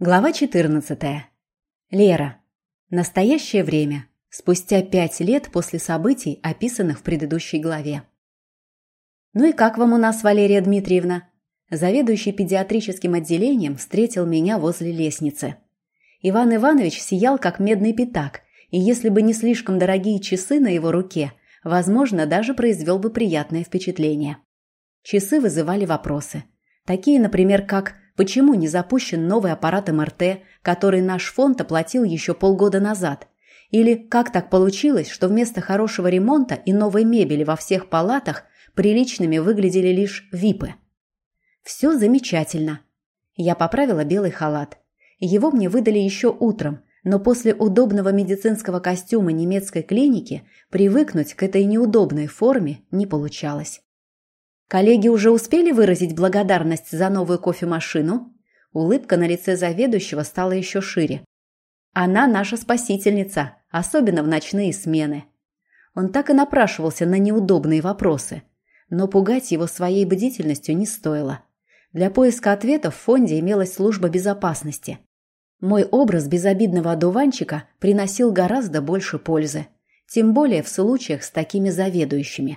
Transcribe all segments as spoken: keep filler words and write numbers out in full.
Глава четырнадцатая. Лера. Настоящее время. Спустя пять лет после событий, описанных в предыдущей главе. «Ну и как вам у нас, Валерия Дмитриевна?» Заведующий педиатрическим отделением встретил меня возле лестницы. Иван Иванович сиял, как медный пятак, и если бы не слишком дорогие часы на его руке, возможно, даже произвел бы приятное впечатление. Часы вызывали вопросы. Такие, например, как «Почему не запущен новый аппарат эм эр тэ, который наш фонд оплатил еще полгода назад?» Или «Как так получилось, что вместо хорошего ремонта и новой мебели во всех палатах приличными выглядели лишь випы?» Все замечательно. Я поправила белый халат. Его мне выдали еще утром, но после удобного медицинского костюма немецкой клиники привыкнуть к этой неудобной форме не получалось. «Коллеги уже успели выразить благодарность за новую кофемашину?» Улыбка на лице заведующего стала еще шире. «Она наша спасительница, особенно в ночные смены». Он так и напрашивался на неудобные вопросы, но пугать его своей бдительностью не стоило. Для поиска ответов в фонде имелась служба безопасности. Мой образ безобидного одуванчика приносил гораздо больше пользы, тем более в случаях с такими заведующими.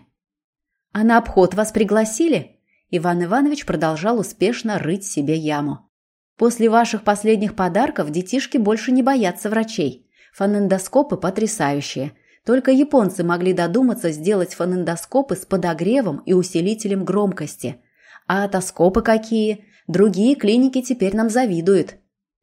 «А на обход вас пригласили?» Иван Иванович продолжал успешно рыть себе яму. «После ваших последних подарков детишки больше не боятся врачей. Фонендоскопы потрясающие. Только японцы могли додуматься сделать фонендоскопы с подогревом и усилителем громкости. А отоскопы какие? Другие клиники теперь нам завидуют».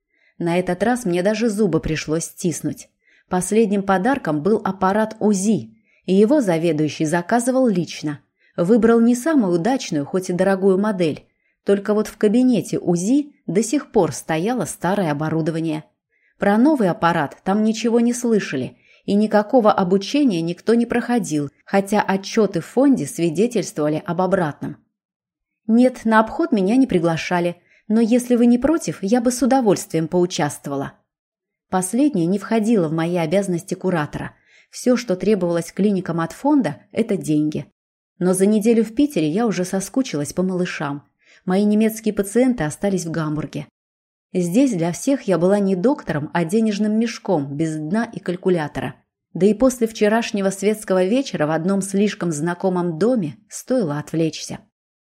На этот раз мне даже зубы пришлось стиснуть. Последним подарком был аппарат УЗИ, и его заведующий заказывал лично. Выбрал не самую удачную, хоть и дорогую модель. Только вот в кабинете УЗИ до сих пор стояло старое оборудование. Про новый аппарат там ничего не слышали, и никакого обучения никто не проходил, хотя отчеты в фонде свидетельствовали об обратном. «Нет, на обход меня не приглашали, но если вы не против, я бы с удовольствием поучаствовала». Последнее не входило в мои обязанности куратора. Все, что требовалось клиникам от фонда – это деньги. Но за неделю в Питере я уже соскучилась по малышам. Мои немецкие пациенты остались в Гамбурге. Здесь для всех я была не доктором, а денежным мешком, без дна и калькулятора. Да и после вчерашнего светского вечера в одном слишком знакомом доме стоило отвлечься.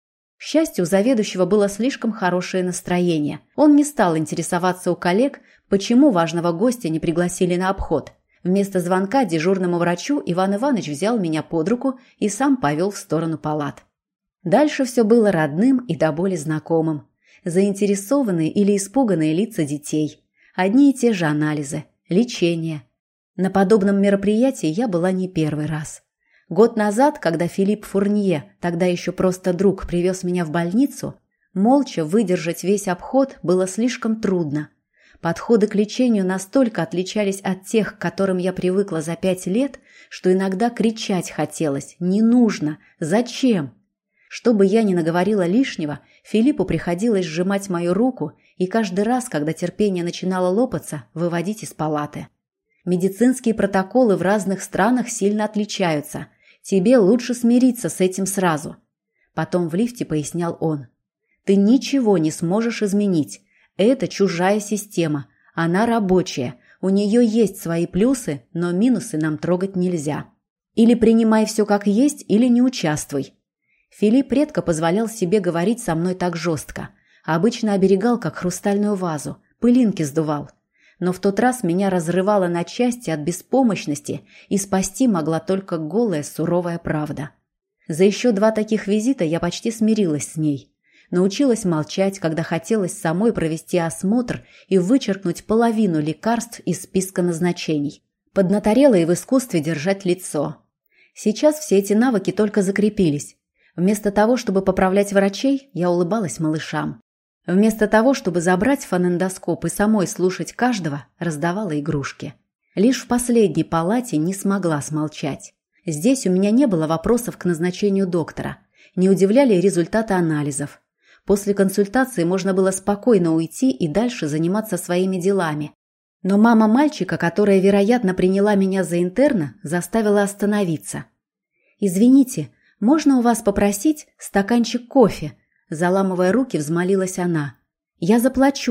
К счастью, у заведующего было слишком хорошее настроение. Он не стал интересоваться у коллег, почему важного гостя не пригласили на обход. Вместо звонка дежурному врачу Иван Иванович взял меня под руку и сам повел в сторону палат. Дальше все было родным и до боли знакомым. Заинтересованные или испуганные лица детей. Одни и те же анализы, лечение. На подобном мероприятии я была не первый раз. Год назад, когда Филипп Фурнье, тогда еще просто друг, привез меня в больницу, молча выдержать весь обход было слишком трудно. Подходы к лечению настолько отличались от тех, к которым я привыкла за пять лет, что иногда кричать хотелось «не нужно! Зачем?». Что бы я ни наговорила лишнего, Филиппу приходилось сжимать мою руку и каждый раз, когда терпение начинало лопаться, выводить из палаты. Медицинские протоколы в разных странах сильно отличаются. Тебе лучше смириться с этим сразу. Потом в лифте пояснял он. Ты ничего не сможешь изменить. Это чужая система. Она рабочая. У нее есть свои плюсы, но минусы нам трогать нельзя. Или принимай все как есть, или не участвуй. Филипп редко позволял себе говорить со мной так жестко. Обычно оберегал, как хрустальную вазу. Пылинки сдувал. Но в тот раз меня разрывало на части от беспомощности, и спасти могла только голая суровая правда. За еще два таких визита я почти смирилась с ней. Научилась молчать, когда хотелось самой провести осмотр и вычеркнуть половину лекарств из списка назначений. Поднаторела и в искусстве держать лицо. Сейчас все эти навыки только закрепились. Вместо того, чтобы поправлять врачей, я улыбалась малышам. Вместо того, чтобы забрать фонендоскоп и самой слушать каждого, раздавала игрушки. Лишь в последней палате не смогла смолчать. Здесь у меня не было вопросов к назначению доктора. Не удивляли результаты анализов. После консультации можно было спокойно уйти и дальше заниматься своими делами. Но мама мальчика, которая, вероятно, приняла меня за интерна, заставила остановиться. «Извините, можно у вас попросить стаканчик кофе?» Заламывая руки, взмолилась она. «Я заплачу.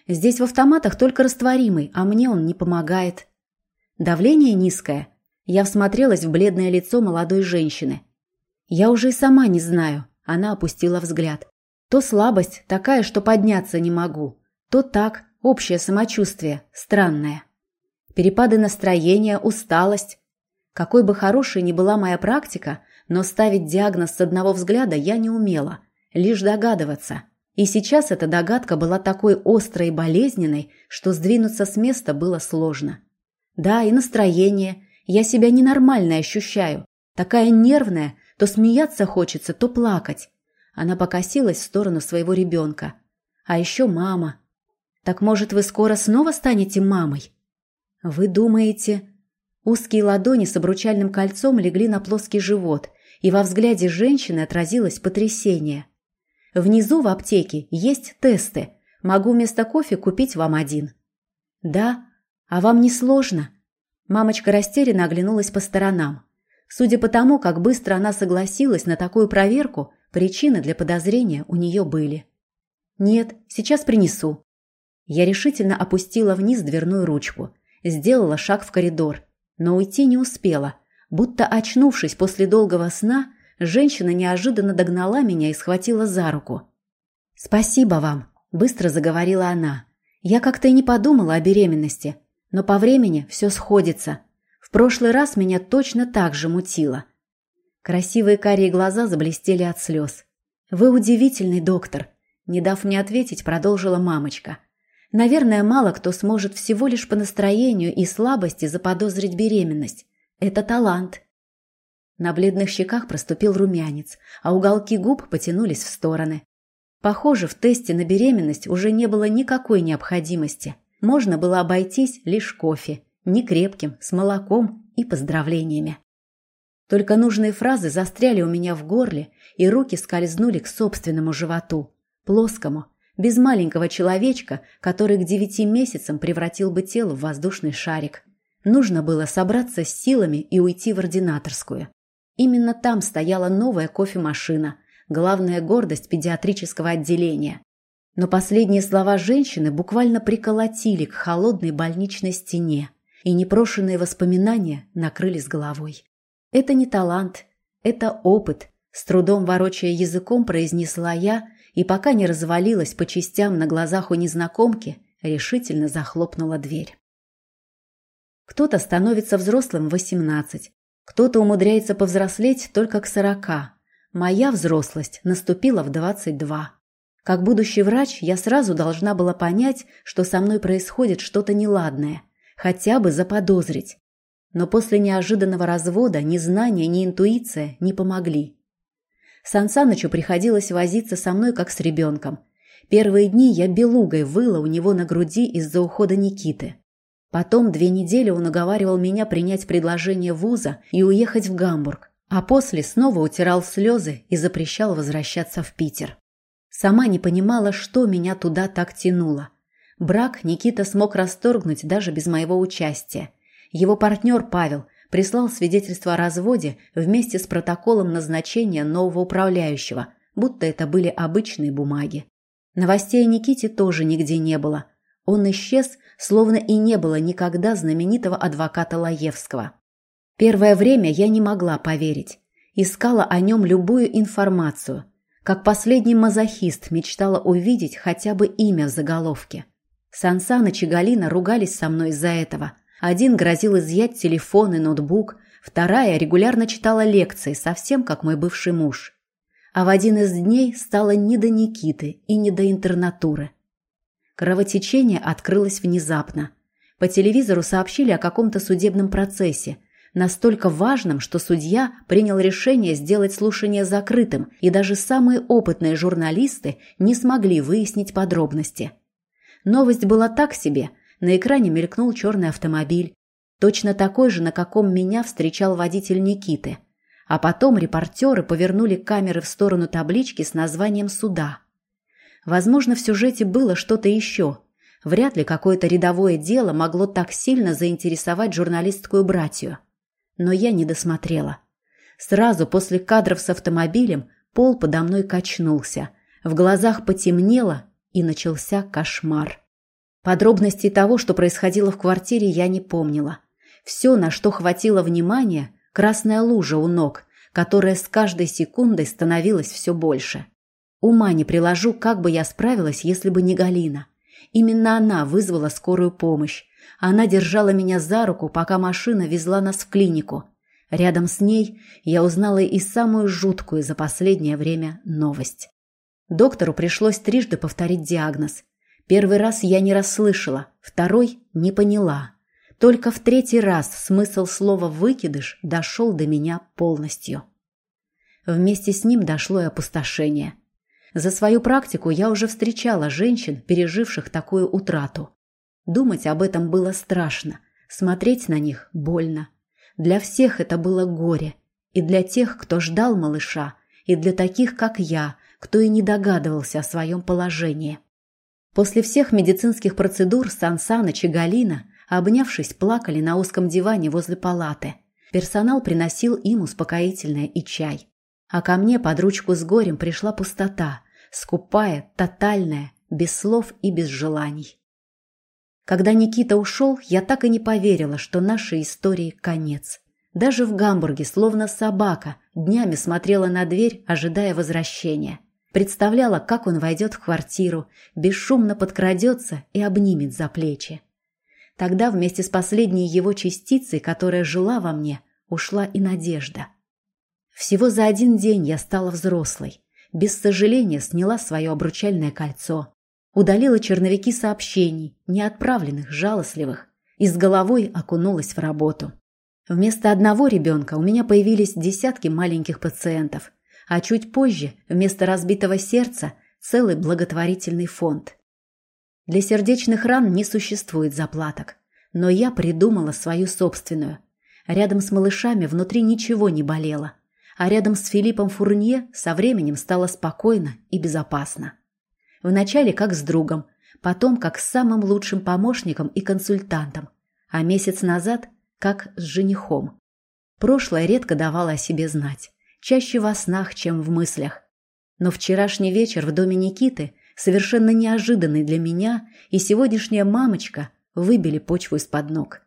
Здесь в автоматах только растворимый, а мне он не помогает. Давление низкое. Я всмотрелась в бледное лицо молодой женщины. Я уже и сама не знаю. Она опустила взгляд. То слабость такая, что подняться не могу, то так, общее самочувствие, странное. Перепады настроения, усталость. Какой бы хорошей ни была моя практика, но ставить диагноз с одного взгляда я не умела, лишь догадываться. И сейчас эта догадка была такой острой и болезненной, что сдвинуться с места было сложно. Да, и настроение. Я себя ненормально ощущаю. Такая нервная, то смеяться хочется, то плакать. Она покосилась в сторону своего ребенка. А еще мама. Так может, вы скоро снова станете мамой? Вы думаете... Узкие ладони с обручальным кольцом легли на плоский живот, и во взгляде женщины отразилось потрясение. Внизу в аптеке есть тесты. Могу вместо кофе купить вам один. Да? А вам не сложно? Мамочка растерянно оглянулась по сторонам. Судя по тому, как быстро она согласилась на такую проверку, причины для подозрения у нее были. Нет, сейчас принесу. Я решительно опустила вниз дверную ручку. Сделала шаг в коридор. Но уйти не успела. Будто очнувшись после долгого сна, женщина неожиданно догнала меня и схватила за руку. «Спасибо вам», – быстро заговорила она. «Я как-то и не подумала о беременности, но по времени все сходится. В прошлый раз меня точно так же мутило». Красивые карие глаза заблестели от слез. «Вы удивительный доктор», – не дав мне ответить, продолжила мамочка. «Наверное, мало кто сможет всего лишь по настроению и слабости заподозрить беременность. Это талант». На бледных щеках проступил румянец, а уголки губ потянулись в стороны. Похоже, в тесте на беременность уже не было никакой необходимости. Можно было обойтись лишь кофе, не крепким, с молоком и поздравлениями. Только нужные фразы застряли у меня в горле, и руки скользнули к собственному животу, плоскому, без маленького человечка, который к девяти месяцам превратил бы тело в воздушный шарик. Нужно было собраться с силами и уйти в ординаторскую. Именно там стояла новая кофемашина, главная гордость педиатрического отделения. Но последние слова женщины буквально приколотили к холодной больничной стене, и непрошенные воспоминания накрыли с головой. «Это не талант, это опыт», — с трудом ворочая языком произнесла я, и пока не развалилась по частям на глазах у незнакомки, решительно захлопнула дверь. Кто-то становится взрослым в восемнадцать, кто-то умудряется повзрослеть только к сорока. Моя взрослость наступила в двадцать два. Как будущий врач я сразу должна была понять, что со мной происходит что-то неладное, хотя бы заподозрить. Но после неожиданного развода ни знания, ни интуиция не помогли. Сан Санычу приходилось возиться со мной, как с ребенком. Первые дни я белугой выла у него на груди из-за ухода Никиты. Потом две недели он уговаривал меня принять предложение вуза и уехать в Гамбург, а после снова утирал слезы и запрещал возвращаться в Питер. Сама не понимала, что меня туда так тянуло. Брак Никита смог расторгнуть даже без моего участия. Его партнер Павел прислал свидетельство о разводе вместе с протоколом назначения нового управляющего, будто это были обычные бумаги. Новостей о Никите тоже нигде не было. Он исчез, словно и не было никогда знаменитого адвоката Лаевского. Первое время я не могла поверить. Искала о нем любую информацию. Как последний мазохист мечтала увидеть хотя бы имя в заголовке. Сан Саныч и Галина ругались со мной из-за этого. Один грозил изъять телефон и ноутбук, вторая регулярно читала лекции, совсем как мой бывший муж. А в один из дней стало не до Никиты и не до интернатуры. Кровотечение открылось внезапно. По телевизору сообщили о каком-то судебном процессе, настолько важном, что судья принял решение сделать слушание закрытым, и даже самые опытные журналисты не смогли выяснить подробности. Новость была так себе. На экране мелькнул черный автомобиль, точно такой же, на каком меня встречал водитель Никиты. А потом репортеры повернули камеры в сторону таблички с названием суда. Возможно, в сюжете было что-то еще. Вряд ли какое-то рядовое дело могло так сильно заинтересовать журналистскую братью. Но я не досмотрела. Сразу после кадров с автомобилем пол подо мной качнулся, в глазах потемнело, и начался кошмар. Подробностей того, что происходило в квартире, я не помнила. Все, на что хватило внимания, красная лужа у ног, которая с каждой секундой становилась все больше. Ума не приложу, как бы я справилась, если бы не Галина. Именно она вызвала скорую помощь. Она держала меня за руку, пока машина везла нас в клинику. Рядом с ней я узнала и самую жуткую за последнее время новость. Доктору пришлось трижды повторить диагноз. Первый раз я не расслышала, второй не поняла. Только в третий раз смысл слова «выкидыш» дошел до меня полностью. Вместе с ним дошло и опустошение. За свою практику я уже встречала женщин, переживших такую утрату. Думать об этом было страшно, смотреть на них больно. Для всех это было горе. И для тех, кто ждал малыша, и для таких, как я, кто и не догадывался о своем положении. После всех медицинских процедур Сан Саныч и Галина, обнявшись, плакали на узком диване возле палаты. Персонал приносил им успокоительное и чай. А ко мне под ручку с горем пришла пустота, скупая, тотальная, без слов и без желаний. Когда Никита ушел, я так и не поверила, что нашей истории конец. Даже в Гамбурге, словно собака, днями смотрела на дверь, ожидая возвращения. Представляла, как он войдет в квартиру, бесшумно подкрадется и обнимет за плечи. Тогда вместе с последней его частицей, которая жила во мне, ушла и надежда. Всего за один день я стала взрослой. Без сожаления сняла свое обручальное кольцо. Удалила черновики сообщений, неотправленных, жалостливых, и с головой окунулась в работу. Вместо одного ребенка у меня появились десятки маленьких пациентов, а чуть позже, вместо разбитого сердца, целый благотворительный фонд. Для сердечных ран не существует заплаток, но я придумала свою собственную. Рядом с малышами внутри ничего не болело, а рядом с Филиппом Фурнье со временем стало спокойно и безопасно. Вначале как с другом, потом как с самым лучшим помощником и консультантом, а месяц назад как с женихом. Прошлое редко давало о себе знать, чаще во снах, чем в мыслях. Но вчерашний вечер в доме Никиты, совершенно неожиданный для меня, и сегодняшняя мамочка выбили почву из-под ног.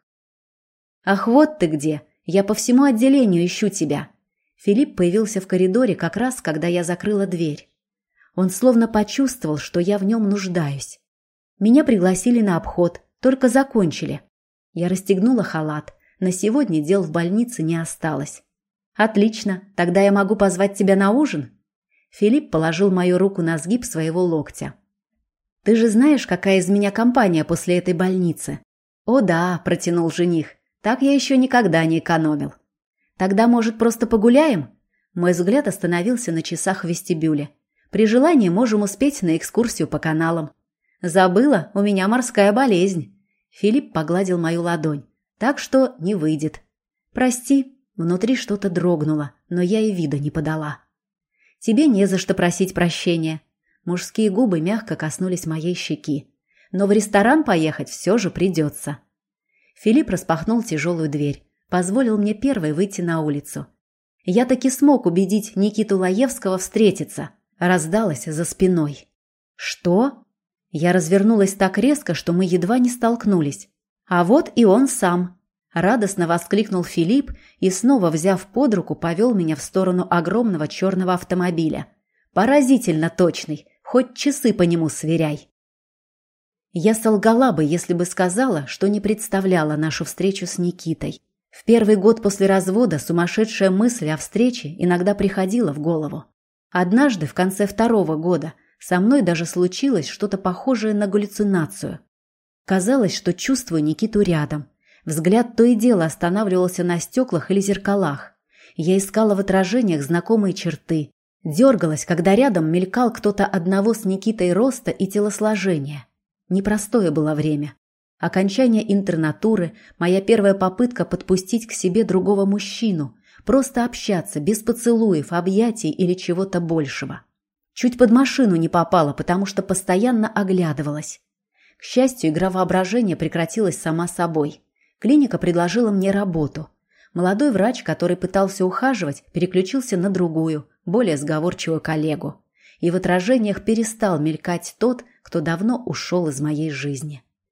«Ах, вот ты где! Я по всему отделению ищу тебя!» Филипп появился в коридоре как раз, когда я закрыла дверь. Он словно почувствовал, что я в нем нуждаюсь. Меня пригласили на обход, только закончили. Я расстегнула халат. На сегодня дел в больнице не осталось. «Отлично, тогда я могу позвать тебя на ужин?» Филипп положил мою руку на сгиб своего локтя. «Ты же знаешь, какая из меня компания после этой больницы?» «О да», – протянул жених, – «так я еще никогда не экономил». «Тогда, может, просто погуляем?» Мой взгляд остановился на часах в вестибюле. «При желании можем успеть на экскурсию по каналам». «Забыла, у меня морская болезнь». Филипп погладил мою ладонь. «Так что не выйдет». «Прости». Внутри что-то дрогнуло, но я и вида не подала. «Тебе не за что просить прощения». Мужские губы мягко коснулись моей щеки. «Но в ресторан поехать все же придется». Филипп распахнул тяжелую дверь, позволил мне первой выйти на улицу. Я таки смог убедить Никиту Лаевского встретиться. Раздалось за спиной. «Что?» Я развернулась так резко, что мы едва не столкнулись. «А вот и он сам!» Радостно воскликнул Филипп и, снова взяв под руку, повел меня в сторону огромного черного автомобиля. Поразительно точный, хоть часы по нему сверяй. Я солгала бы, если бы сказала, что не представляла нашу встречу с Никитой. В первый год после развода сумасшедшая мысль о встрече иногда приходила в голову. Однажды, в конце второго года, со мной даже случилось что-то похожее на галлюцинацию. Казалось, что чувствую Никиту рядом. Взгляд то и дело останавливался на стеклах или зеркалах. Я искала в отражениях знакомые черты. Дергалась, когда рядом мелькал кто-то одного с Никитой роста и телосложения. Непростое было время. Окончание интернатуры, моя первая попытка подпустить к себе другого мужчину, просто общаться, без поцелуев, объятий или чего-то большего. Чуть под машину не попала, потому что постоянно оглядывалась. К счастью, игра воображения прекратилась сама собой. Клиника предложила мне работу. Молодой врач, который пытался ухаживать, переключился на другую, более сговорчивую коллегу. И в отражениях перестал мелькать тот, кто давно ушел из моей жизни.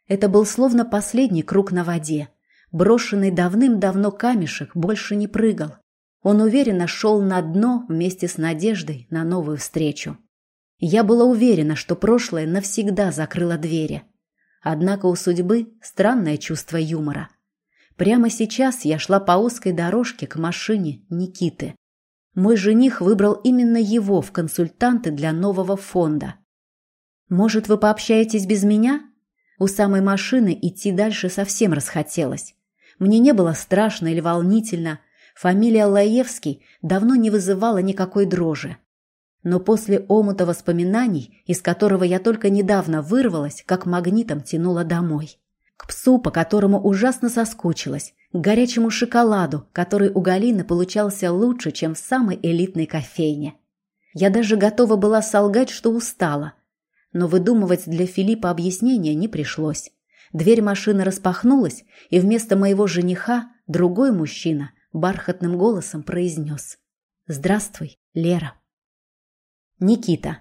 Это был словно последний круг на воде. Брошенный давным-давно камешек больше не прыгал. Он уверенно шел на дно вместе с надеждой на новую встречу. Я была уверена, что прошлое навсегда закрыло двери. Однако у судьбы странное чувство юмора. Прямо сейчас я шла по узкой дорожке к машине Никиты. Мой жених выбрал именно его в консультанты для нового фонда. «Может, вы пообщаетесь без меня?» У самой машины идти дальше совсем расхотелось. Мне не было страшно или волнительно. Фамилия Лаевский давно не вызывала никакой дрожи. Но после омута воспоминаний, из которого я только недавно вырвалась, как магнитом тянула домой. К псу, по которому ужасно соскучилась, к горячему шоколаду, который у Галины получался лучше, чем в самой элитной кофейне. Я даже готова была солгать, что устала. Но выдумывать для Филиппа объяснения не пришлось. Дверь машины распахнулась, и вместо моего жениха другой мужчина бархатным голосом произнес: «Здравствуй, Лера». Никита.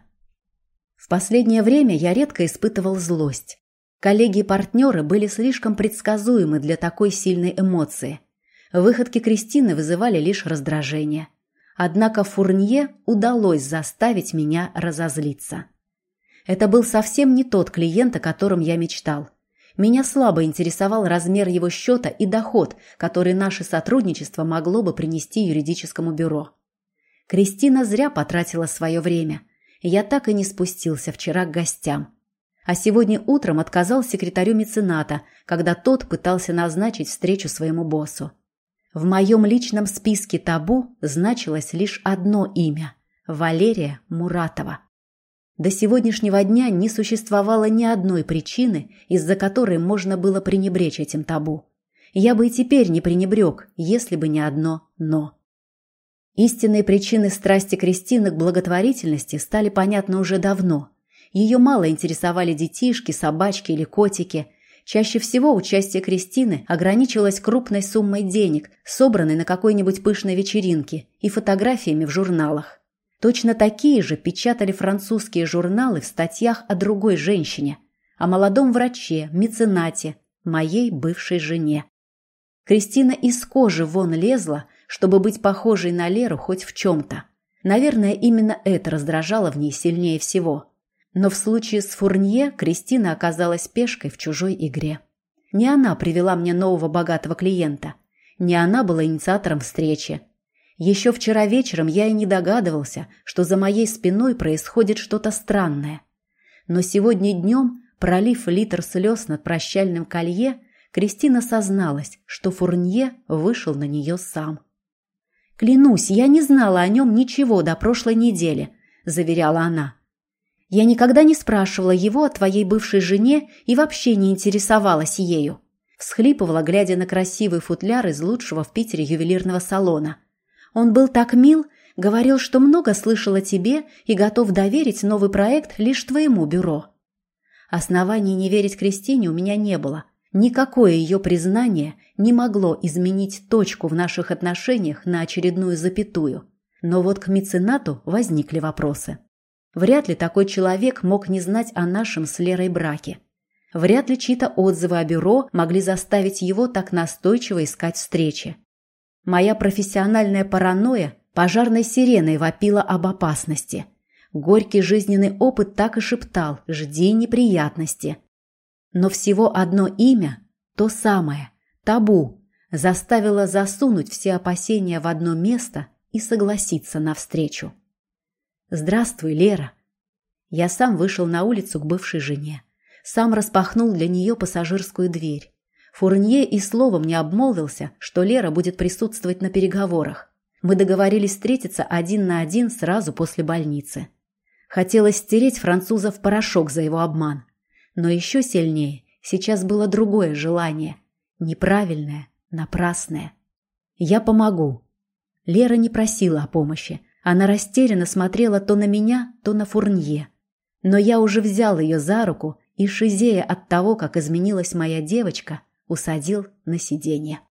В последнее время я редко испытывал злость. Коллеги и партнеры были слишком предсказуемы для такой сильной эмоции. Выходки Кристины вызывали лишь раздражение. Однако Фурнье удалось заставить меня разозлиться. Это был совсем не тот клиент, о котором я мечтал. Меня слабо интересовал размер его счета и доход, который наше сотрудничество могло бы принести юридическому бюро. Кристина зря потратила свое время. Я так и не спустился вчера к гостям. А сегодня утром отказал секретарю мецената, когда тот пытался назначить встречу своему боссу. В моем личном списке табу значилось лишь одно имя – Валерия Муратова. До сегодняшнего дня не существовало ни одной причины, из-за которой можно было пренебречь этим табу. Я бы и теперь не пренебрег, если бы не одно «но». Истинные причины страсти Кристины к благотворительности стали понятны уже давно. Ее мало интересовали детишки, собачки или котики. Чаще всего участие Кристины ограничивалось крупной суммой денег, собранной на какой-нибудь пышной вечеринке, и фотографиями в журналах. Точно такие же печатали французские журналы в статьях о другой женщине, о молодом враче, меценате, моей бывшей жене. Кристина из кожи вон лезла, чтобы быть похожей на Леру хоть в чем-то. Наверное, именно это раздражало в ней сильнее всего. Но в случае с Фурнье Кристина оказалась пешкой в чужой игре. Не она привела мне нового богатого клиента, не она была инициатором встречи. Еще вчера вечером я и не догадывался, что за моей спиной происходит что-то странное. Но сегодня днем, пролив литр слез над прощальным колье, Кристина созналась, что Фурнье вышел на нее сам. «Клянусь, я не знала о нем ничего до прошлой недели», – заверяла она. «Я никогда не спрашивала его о твоей бывшей жене и вообще не интересовалась ею», – всхлипывала, глядя на красивый футляр из лучшего в Питере ювелирного салона. «Он был так мил, говорил, что много слышал о тебе и готов доверить новый проект лишь твоему бюро». Оснований не верить Кристине у меня не было. Никакое ее признание не могло изменить точку в наших отношениях на очередную запятую. Но вот к меценату возникли вопросы. Вряд ли такой человек мог не знать о нашем с Лерой браке. Вряд ли чьи-то отзывы о бюро могли заставить его так настойчиво искать встречи. Моя профессиональная паранойя пожарной сиреной вопила об опасности. Горький жизненный опыт так и шептал: «Жди неприятности». Но всего одно имя, то самое, табу, заставило засунуть все опасения в одно место и согласиться навстречу. «Здравствуй, Лера». Я сам вышел на улицу к бывшей жене. Сам распахнул для нее пассажирскую дверь. Фурнье и словом не обмолвился, что Лера будет присутствовать на переговорах. Мы договорились встретиться один на один сразу после больницы. Хотелось стереть француза в порошок за его обман. Но еще сильнее сейчас было другое желание. Неправильное, напрасное. «Я помогу». Лера не просила о помощи. Она растерянно смотрела то на меня, то на Фурнье. Но я уже взял ее за руку и, шизея от того, как изменилась моя девочка, усадил на сиденье.